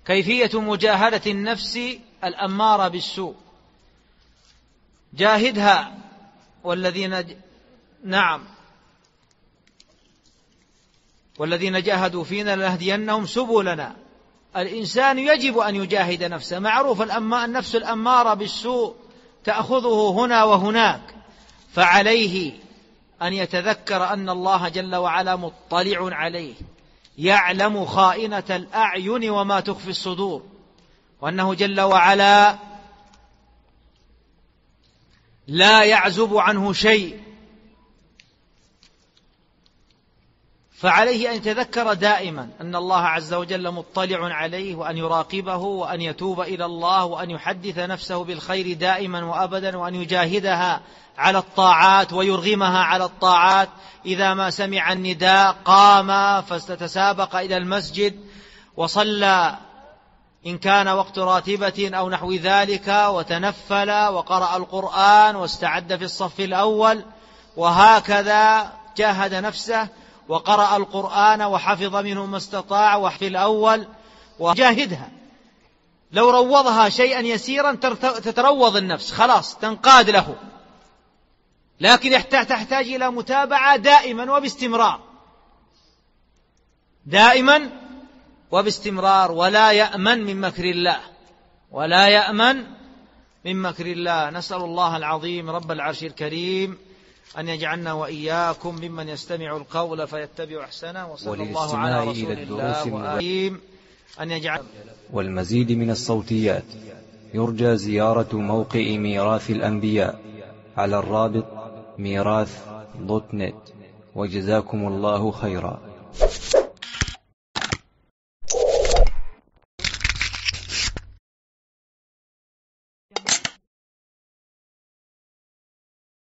كيفية مجاهدة النفس الأمارة بالسوء. جاهدها والذين جاهدوا فينا لنهدينهم سبلنا. الإنسان يجب أن يجاهد نفسه. معروف النفس الأمارة بالسوء تأخذه هنا وهناك، فعليه أن يتذكر أن الله جل وعلا مطلع عليه، يعلم خائنة الأعين وما تخفي الصدور، وأنه جل وعلا لا يعزب عنه شيء. فعليه أن يتذكر دائما أن الله عز وجل مطلع عليه، وأن يراقبه، وأن يتوب إلى الله، وأن يحدث نفسه بالخير دائما وأبدا، وأن يجاهدها على الطاعات ويرغمها على الطاعات. إذا ما سمع النداء قام فتسابق إلى المسجد وصلى إن كان وقت راتبة أو نحو ذلك، وتنفل وقرأ القرآن واستعد في الصف الأول، وهكذا جاهد نفسه وقرأ القرآن وحفظ منه ما استطاع وفي الأول وجاهدها. لو روضها شيئا يسيرا تتروض النفس، خلاص تنقاد له، لكن تحتاج إلى متابعة دائما وباستمرار، دائما وباستمرار. ولا يأمن من مكر الله، ولا يأمن من مكر الله. نسأل الله العظيم رب العرش الكريم أن يجعلنا وإياكم ممن يستمع القول فيتبع أحسنه. وصلى الله على رسول الله أن يجعل. والمزيد من الصوتيات يرجى زيارة موقع ميراث الأنبياء على الرابط ميراث.net. وجزاكم الله خيرا.